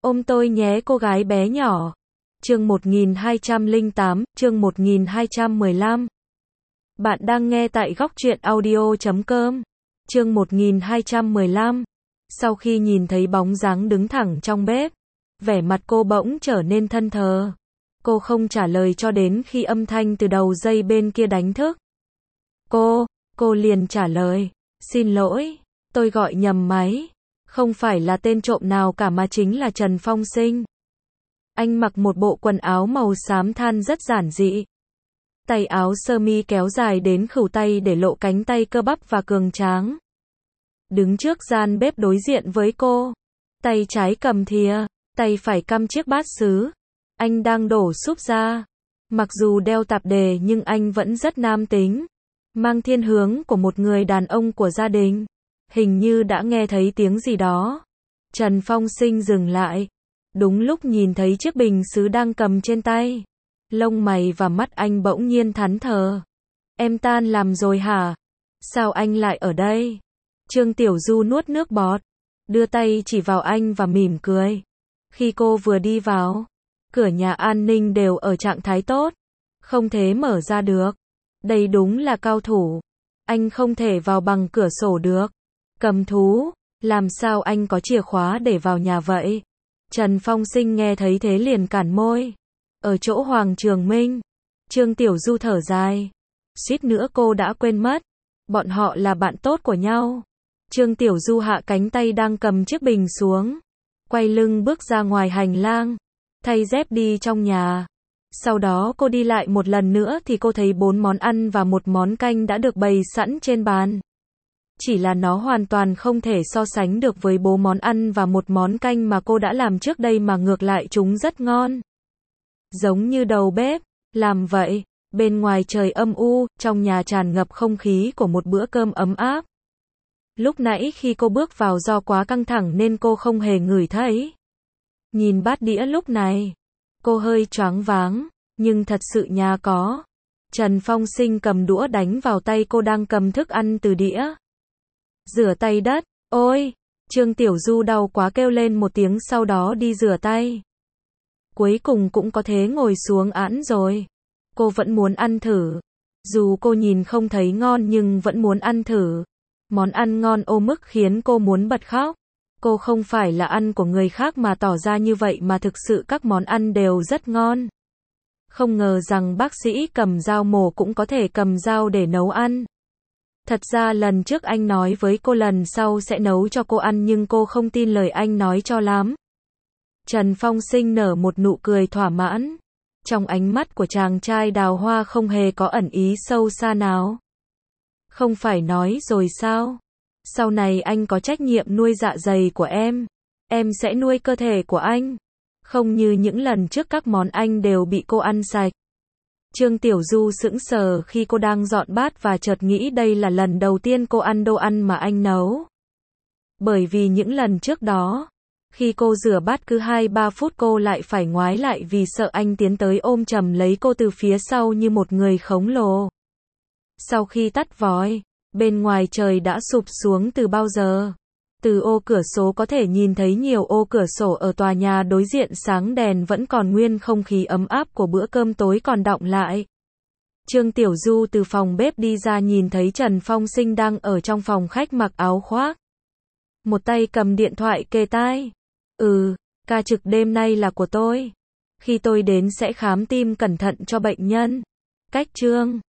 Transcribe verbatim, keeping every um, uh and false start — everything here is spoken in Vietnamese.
Ôm tôi nhé cô gái bé nhỏ. Chương một nghìn hai trăm lẻ tám, chương một nghìn hai trăm mười lăm. Bạn đang nghe tại góc truyện audio chấm com. Chương một nghìn hai trăm mười lăm. Sau khi nhìn thấy bóng dáng đứng thẳng trong bếp, vẻ mặt cô bỗng trở nên thân thờ. Cô không trả lời cho đến khi âm thanh từ đầu dây bên kia đánh thức. Cô, cô liền trả lời. Xin lỗi, tôi gọi nhầm máy. Không phải là tên trộm nào cả mà chính là Trần Phong Sinh. Anh mặc một bộ quần áo màu xám than rất giản dị. Tay áo sơ mi kéo dài đến khuỷu tay để lộ cánh tay cơ bắp và cường tráng. Đứng trước gian bếp đối diện với cô. Tay trái cầm thìa, tay phải căm chiếc bát sứ. Anh đang đổ súp ra. Mặc dù đeo tạp dề nhưng anh vẫn rất nam tính. Mang thiên hướng của một người đàn ông của gia đình. Hình như đã nghe thấy tiếng gì đó. Trần Phong Sinh dừng lại. Đúng lúc nhìn thấy chiếc bình sứ đang cầm trên tay. Lông mày và mắt anh bỗng nhiên thẫn thờ. Em tan làm rồi hả? Sao anh lại ở đây? Trương Tiểu Du nuốt nước bọt. Đưa tay chỉ vào anh và mỉm cười. Khi cô vừa đi vào, cửa nhà an ninh đều ở trạng thái tốt. Không thể mở ra được. Đây đúng là cao thủ. Anh không thể vào bằng cửa sổ được. Cầm thú, làm sao anh có chìa khóa để vào nhà vậy? Trần Phong Sinh nghe thấy thế liền cản môi. Ở chỗ Hoàng Trường Minh. Trương Tiểu Du thở dài. Suýt nữa cô đã quên mất. Bọn họ là bạn tốt của nhau. Trương Tiểu Du hạ cánh tay đang cầm chiếc bình xuống. Quay lưng bước ra ngoài hành lang. Thay dép đi trong nhà. Sau đó cô đi lại một lần nữa thì cô thấy bốn món ăn và một món canh đã được bày sẵn trên bàn. Chỉ là nó hoàn toàn không thể so sánh được với bốn món ăn và một món canh mà cô đã làm trước đây mà ngược lại chúng rất ngon. Giống như đầu bếp, làm vậy, bên ngoài trời âm u, trong nhà tràn ngập không khí của một bữa cơm ấm áp. Lúc nãy khi cô bước vào do quá căng thẳng nên cô không hề ngửi thấy. Nhìn bát đĩa lúc này, cô hơi choáng váng, nhưng thật sự nhà có. Trần Phong Sinh cầm đũa đánh vào tay cô đang cầm thức ăn từ đĩa. Rửa tay đất, ôi, Trương Tiểu Du đau quá kêu lên một tiếng sau đó đi rửa tay. Cuối cùng cũng có thế ngồi xuống ăn rồi. Cô vẫn muốn ăn thử. Dù cô nhìn không thấy ngon nhưng vẫn muốn ăn thử. Món ăn ngon ô mức khiến cô muốn bật khóc. Cô không phải là ăn của người khác mà tỏ ra như vậy mà thực sự các món ăn đều rất ngon. Không ngờ rằng bác sĩ cầm dao mổ cũng có thể cầm dao để nấu ăn. Thật ra lần trước anh nói với cô lần sau sẽ nấu cho cô ăn nhưng cô không tin lời anh nói cho lắm. Trần Phong Sinh nở một nụ cười thỏa mãn. Trong ánh mắt của chàng trai đào hoa không hề có ẩn ý sâu xa nào. Không phải nói rồi sao? Sau này anh có trách nhiệm nuôi dạ dày của em. Em sẽ nuôi cơ thể của anh. Không như những lần trước các món anh đều bị cô ăn sạch. Trương Tiểu Du sững sờ khi cô đang dọn bát và chợt nghĩ đây là lần đầu tiên cô ăn đồ ăn mà anh nấu. Bởi vì những lần trước đó, khi cô rửa bát cứ hai ba phút cô lại phải ngoái lại vì sợ anh tiến tới ôm chầm lấy cô từ phía sau như một người khổng lồ. Sau khi tắt vòi, bên ngoài trời đã sụp xuống từ bao giờ. Từ ô cửa sổ có thể nhìn thấy nhiều ô cửa sổ ở tòa nhà đối diện sáng đèn vẫn còn nguyên không khí ấm áp của bữa cơm tối còn đọng lại. Trương Tiểu Du từ phòng bếp đi ra nhìn thấy Trần Phong Sinh đang ở trong phòng khách mặc áo khoác. Một tay cầm điện thoại kề tai. Ừ, ca trực đêm nay là của tôi. Khi tôi đến sẽ khám tim cẩn thận cho bệnh nhân. Cách Trương